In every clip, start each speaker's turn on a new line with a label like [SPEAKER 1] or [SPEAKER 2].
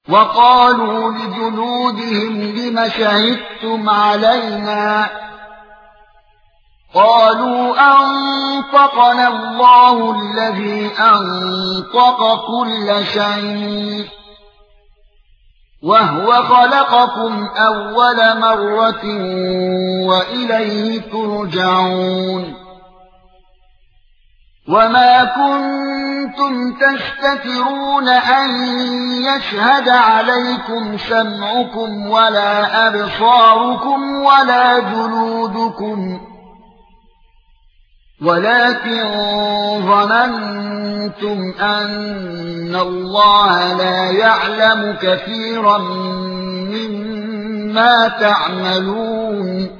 [SPEAKER 1] وقالوا لجلودهم لم شهدتم علينا قالوا أنطقنا الله الذي أنطق كل شيء وهو خلقكم أول مرة وإليه ترجعون وما كنتم تستترون أن يشهد عليكم سمعكم ولا أبصاركم ولا جلودكم ولكن ظننتم أن الله لا يعلم كثيرا مما تعملون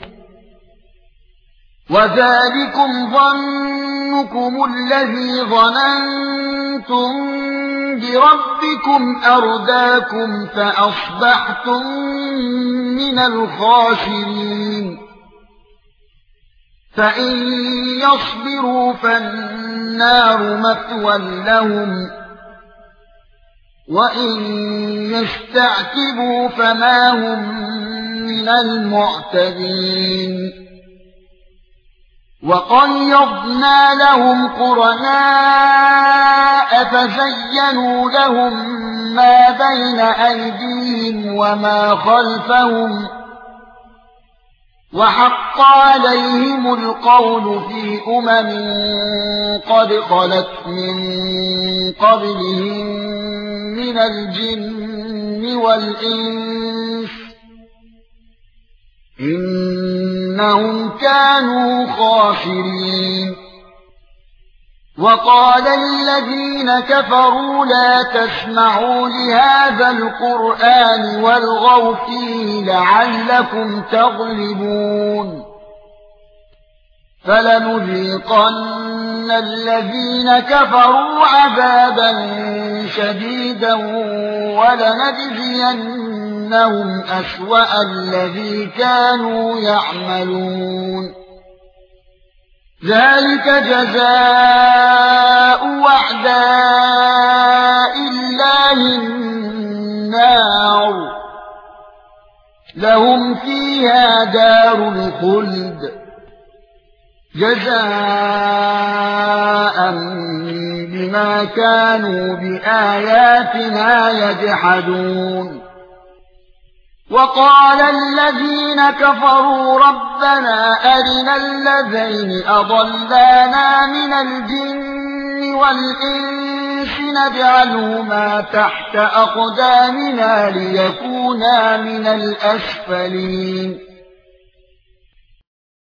[SPEAKER 1] وذلكم ظنكم الذي ظننتم بربكم أرداكم فأصبحتم من الخاسرين فإن يصبروا فالنار مثوى لهم وإن يستعتبوا فما هم من المعتدين وقيضنا لهم قرناء فزينوا لهم ما بين أيديهم وما خلفهم وحق عليهم القول في قد خلت من قبلهم من الجن والإنس إنهم كانوا خاسرين وقال الذين كفروا لا تسمعوا لهذا القرآن والغوا فيه لعلكم تغلبون فلنذيقن الذين كفروا عذابا شديدا ولنجزينهم أسوأ الذي كانوا يعملون ذلك جزاء أعداء الله النار لهم فيها دار الخلد جزاء بما كانوا بآياتنا يجحدون وقال الذين كفروا ربنا أرنا الذين أضلانا من الجن والإنس نجعلهما تحت أقدامنا ليكونا من الأسفلين